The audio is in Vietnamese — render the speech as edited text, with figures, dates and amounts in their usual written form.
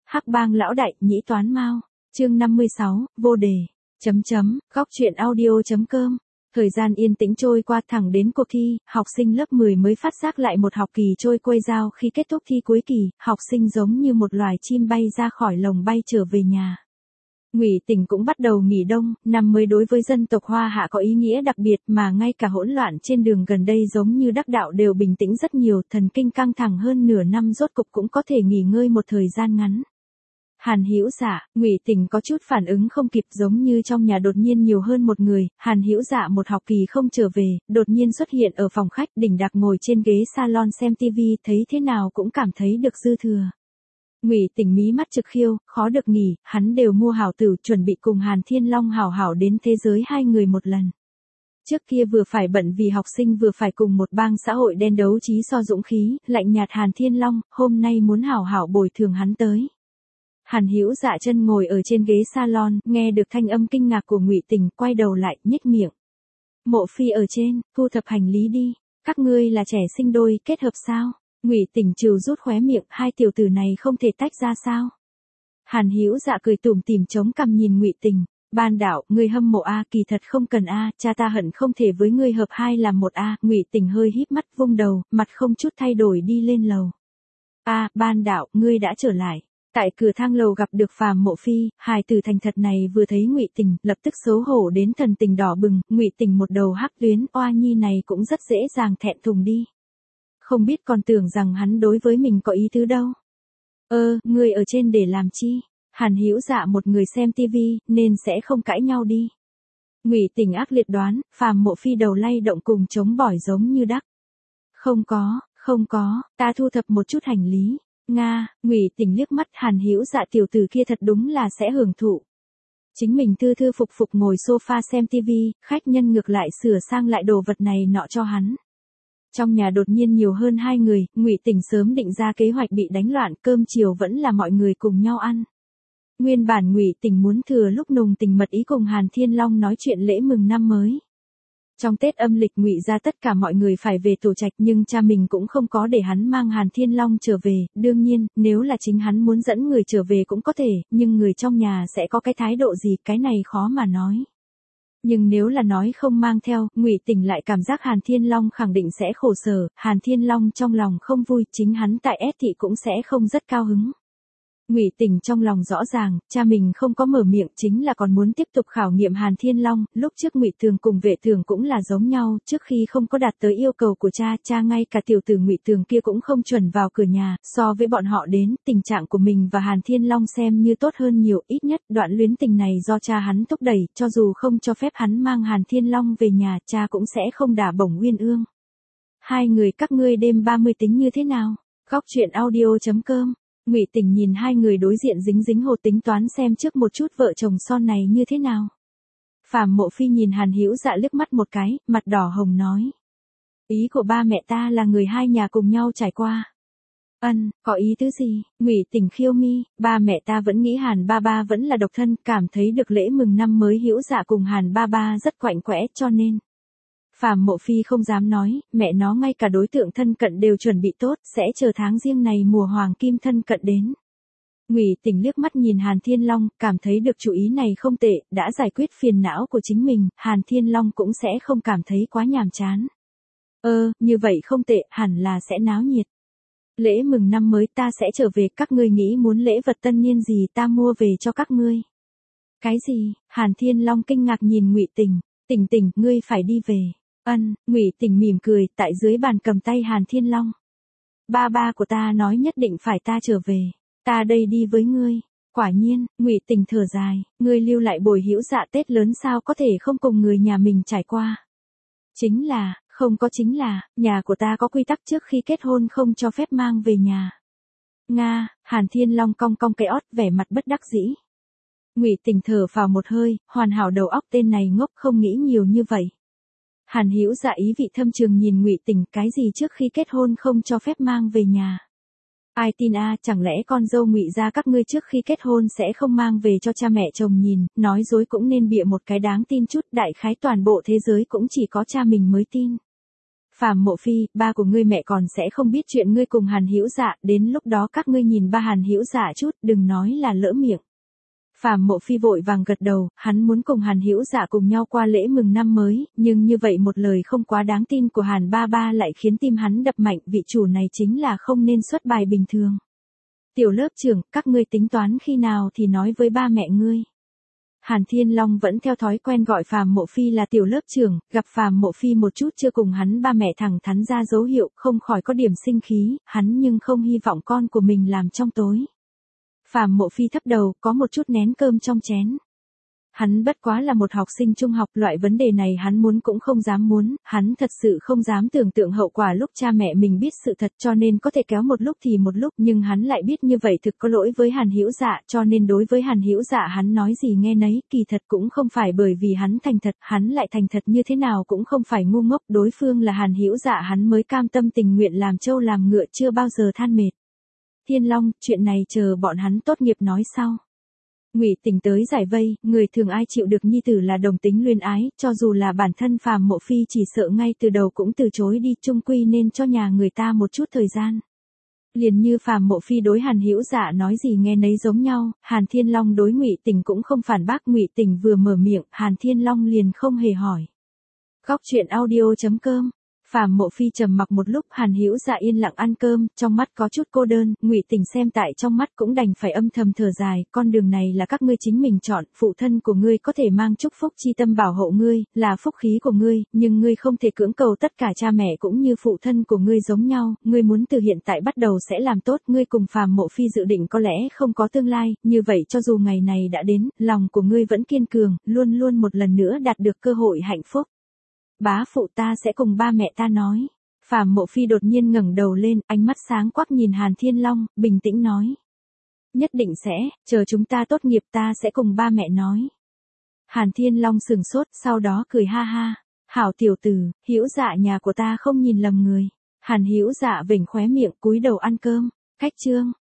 Hắc Bang lão đại, nhĩ toán mao. Chương 56, vô đề. Góc truyện audio.com. Thời gian yên tĩnh trôi qua thẳng đến cuộc thi, học sinh lớp 10 mới phát giác lại một học kỳ trôi quay giao. Khi kết thúc thi cuối kỳ, học sinh giống như một loài chim bay ra khỏi lồng bay trở về nhà. Ngụy Tỉnh cũng bắt đầu nghỉ đông, năm mới đối với dân tộc Hoa Hạ có ý nghĩa đặc biệt, mà ngay cả hỗn loạn trên đường gần đây giống như đắc đạo đều bình tĩnh rất nhiều, thần kinh căng thẳng hơn nửa năm rốt cục cũng có thể nghỉ ngơi một thời gian ngắn. Hàn Hữu Dạ, Ngụy Tỉnh có chút phản ứng không kịp, giống như trong nhà đột nhiên nhiều hơn một người. Hàn Hữu Dạ một học kỳ không trở về, đột nhiên xuất hiện ở phòng khách, đỉnh đạc ngồi trên ghế salon xem tivi, thấy thế nào cũng cảm thấy được dư thừa. Ngụy Tỉnh mí mắt trực khiêu, khó được nghỉ, hắn đều mua hảo tử, chuẩn bị cùng Hàn Thiên Long hảo hảo đến thế giới hai người một lần. Trước kia vừa phải bận vì học sinh vừa phải cùng một bang xã hội đen đấu trí so dũng khí, lạnh nhạt Hàn Thiên Long, hôm nay muốn hảo hảo bồi thường hắn tới. Hàn Hữu Dạ chân ngồi ở trên ghế salon, nghe được thanh âm kinh ngạc của Ngụy Tỉnh, quay đầu lại, nhếch miệng. Mộ Phi ở trên, thu thập hành lý đi, các ngươi là trẻ sinh đôi, kết hợp sao? Ngụy Tỉnh trừ rút khóe miệng, hai tiểu tử này không thể tách ra sao? Hàn Hữu Dạ cười tủm tỉm chống cằm nhìn Ngụy Tỉnh, Ban Đạo, ngươi hâm mộ a, kỳ thật không cần a, cha ta hận không thể với ngươi hợp hai làm một a. Ngụy Tỉnh hơi híp mắt vung đầu, mặt không chút thay đổi đi lên lầu. A, Ban Đạo, ngươi đã trở lại. Tại cửa thang lầu gặp được Phàm Mộ Phi, hài tử thành thật này vừa thấy Ngụy Tỉnh, lập tức xấu hổ đến thần tình đỏ bừng. Ngụy Tỉnh một đầu hắc tuyến, oa nhi này cũng rất dễ dàng thẹn thùng đi. Không biết còn tưởng rằng hắn đối với mình có ý tứ đâu. Ngươi ở trên để làm chi? Hàn Hữu Dạ một người xem tivi, nên sẽ không cãi nhau đi. Ngụy Tỉnh ác liệt đoán, Phàm Mộ Phi đầu lay động cùng chống bỏi giống như đắc. Không có, ta thu thập một chút hành lý. Nga, Ngụy Tỉnh liếc mắt, Hàn Hữu Dạ tiểu tử kia thật đúng là sẽ hưởng thụ. Chính mình thư thư phục phục ngồi sofa xem tivi, khách nhân ngược lại sửa sang lại đồ vật này nọ cho hắn. Trong nhà đột nhiên nhiều hơn hai người, Ngụy Tỉnh sớm định ra kế hoạch bị đánh loạn, cơm chiều vẫn là mọi người cùng nhau ăn. Nguyên bản Ngụy Tỉnh muốn thừa lúc nùng tình mật ý cùng Hàn Thiên Long nói chuyện lễ mừng năm mới. Trong Tết âm lịch Ngụy ra tất cả mọi người phải về tổ trạch, nhưng cha mình cũng không có để hắn mang Hàn Thiên Long trở về, đương nhiên, nếu là chính hắn muốn dẫn người trở về cũng có thể, nhưng người trong nhà sẽ có cái thái độ gì, cái này khó mà nói. Nhưng nếu là nói không mang theo, Ngụy Tỉnh lại cảm giác Hàn Thiên Long khẳng định sẽ khổ sở, Hàn Thiên Long trong lòng không vui, chính hắn tại S thị cũng sẽ không rất cao hứng. Ngụy Tỉnh trong lòng rõ ràng, cha mình không có mở miệng chính là còn muốn tiếp tục khảo nghiệm Hàn Thiên Long, lúc trước Ngụy Tường cùng Vệ Tường cũng là giống nhau, trước khi không có đạt tới yêu cầu của cha ngay cả tiểu tử Ngụy Tường kia cũng không chuẩn vào cửa nhà, so với bọn họ đến, tình trạng của mình và Hàn Thiên Long xem như tốt hơn nhiều, ít nhất đoạn luyến tình này do cha hắn thúc đẩy, cho dù không cho phép hắn mang Hàn Thiên Long về nhà, cha cũng sẽ không đả bổng Uyên Ương. Hai người các ngươi đêm 30 tính như thế nào? Góc truyện audio.com. Ngụy Tỉnh nhìn hai người đối diện dính dính hồ tính toán xem trước một chút vợ chồng son này như thế nào. Phàm Mộ Phi nhìn Hàn Hữu Dạ liếc mắt một cái, mặt đỏ hồng nói. Ý của ba mẹ ta là người hai nhà cùng nhau trải qua. Có ý tứ gì? Ngụy Tỉnh khiêu mi, ba mẹ ta vẫn nghĩ Hàn ba ba vẫn là độc thân, cảm thấy được lễ mừng năm mới Hữu Dạ cùng Hàn ba ba rất quạnh quẽ cho nên. Phàm Mộ Phi không dám nói, mẹ nó ngay cả đối tượng thân cận đều chuẩn bị tốt, sẽ chờ tháng riêng này mùa hoàng kim thân cận đến. Ngụy Tỉnh liếc mắt nhìn Hàn Thiên Long, cảm thấy được chủ ý này không tệ, đã giải quyết phiền não của chính mình, Hàn Thiên Long cũng sẽ không cảm thấy quá nhàm chán. Như vậy không tệ, hẳn là sẽ náo nhiệt. Lễ mừng năm mới ta sẽ trở về, các ngươi nghĩ muốn lễ vật tân niên gì ta mua về cho các ngươi. Cái gì? Hàn Thiên Long kinh ngạc nhìn Ngụy Tỉnh, Tỉnh, ngươi phải đi về. Ngụy Tỉnh mỉm cười, tại dưới bàn cầm tay Hàn Thiên Long. Ba của ta nói nhất định phải ta trở về, ta đây đi với ngươi. Quả nhiên, Ngụy Tỉnh thở dài, ngươi lưu lại bồi Hữu Dạ Tết lớn sao có thể không cùng người nhà mình trải qua. Chính là, nhà của ta có quy tắc trước khi kết hôn không cho phép mang về nhà. Nga, Hàn Thiên Long cong cong cái ót vẻ mặt bất đắc dĩ. Ngụy Tỉnh thở phào một hơi, hoàn hảo đầu óc tên này ngốc không nghĩ nhiều như vậy. Hàn Hữu Dạ ý vị thâm trường nhìn Ngụy Tỉnh, cái gì trước khi kết hôn không cho phép mang về nhà. Ai tin a, chẳng lẽ con dâu Ngụy gia các ngươi trước khi kết hôn sẽ không mang về cho cha mẹ chồng nhìn, nói dối cũng nên bịa một cái đáng tin chút, đại khái toàn bộ thế giới cũng chỉ có cha mình mới tin. Phàm Mộ Phi, ba của ngươi mẹ còn sẽ không biết chuyện ngươi cùng Hàn Hữu Dạ, đến lúc đó các ngươi nhìn ba Hàn Hữu Dạ chút, đừng nói là lỡ miệng. Phàm Mộ Phi vội vàng gật đầu, hắn muốn cùng Hàn Hữu Dạ cùng nhau qua lễ mừng năm mới, nhưng như vậy một lời không quá đáng tin của Hàn ba ba lại khiến tim hắn đập mạnh, vị chủ này chính là không nên xuất bài bình thường. Tiểu lớp trưởng, các ngươi tính toán khi nào thì nói với ba mẹ ngươi. Hàn Thiên Long vẫn theo thói quen gọi Phàm Mộ Phi là tiểu lớp trưởng, gặp Phàm Mộ Phi một chút chưa cùng hắn ba mẹ thẳng thắn ra dấu hiệu, không khỏi có điểm sinh khí, hắn nhưng không hy vọng con của mình làm trong tối. Phàm Mộ Phi thấp đầu, có một chút nén cơm trong chén. Hắn bất quá là một học sinh trung học, loại vấn đề này hắn muốn cũng không dám muốn, hắn thật sự không dám tưởng tượng hậu quả lúc cha mẹ mình biết sự thật, cho nên có thể kéo một lúc thì một lúc, nhưng hắn lại biết như vậy thực có lỗi với Hàn Hữu Dạ, cho nên đối với Hàn Hữu Dạ hắn nói gì nghe nấy, kỳ thật cũng không phải bởi vì hắn thành thật, hắn lại thành thật như thế nào cũng không phải ngu ngốc, đối phương là Hàn Hữu Dạ hắn mới cam tâm tình nguyện làm trâu làm ngựa, chưa bao giờ than mệt. Thiên Long, chuyện này chờ bọn hắn tốt nghiệp nói sau. Ngụy Tình tới giải vây, người thường ai chịu được nhi tử là đồng tính luyến ái, cho dù là bản thân Phàm Mộ Phi chỉ sợ ngay từ đầu cũng từ chối đi, chung quy nên cho nhà người ta một chút thời gian. Liền như Phàm Mộ Phi đối Hàn Hữu Dạ nói gì nghe nấy giống nhau, Hàn Thiên Long đối Ngụy Tình cũng không phản bác, Ngụy Tình vừa mở miệng, Hàn Thiên Long liền không hề hỏi. Góc truyện audio.com. Phàm Mộ Phi trầm mặc một lúc, Hàn Hữu Dạ yên lặng ăn cơm, trong mắt có chút cô đơn, Ngụy Tình xem tại trong mắt cũng đành phải âm thầm thở dài, con đường này là các ngươi chính mình chọn, phụ thân của ngươi có thể mang chúc phúc chi tâm bảo hộ ngươi, là phúc khí của ngươi, nhưng ngươi không thể cưỡng cầu tất cả cha mẹ cũng như phụ thân của ngươi giống nhau, ngươi muốn từ hiện tại bắt đầu sẽ làm tốt, ngươi cùng Phàm Mộ Phi dự định có lẽ không có tương lai, như vậy cho dù ngày này đã đến, lòng của ngươi vẫn kiên cường, luôn luôn một lần nữa đạt được cơ hội hạnh phúc. Bá phụ, ta sẽ cùng ba mẹ ta nói. Phàm Mộ Phi đột nhiên ngẩng đầu lên, ánh mắt sáng quắc nhìn Hàn Thiên Long, bình tĩnh nói. Nhất định sẽ, chờ chúng ta tốt nghiệp ta sẽ cùng ba mẹ nói. Hàn Thiên Long sừng sốt, sau đó cười ha ha. Hảo tiểu tử, Hữu Dạ nhà của ta không nhìn lầm người. Hàn Hữu Dạ vểnh khóe miệng cúi đầu ăn cơm. Cách chương.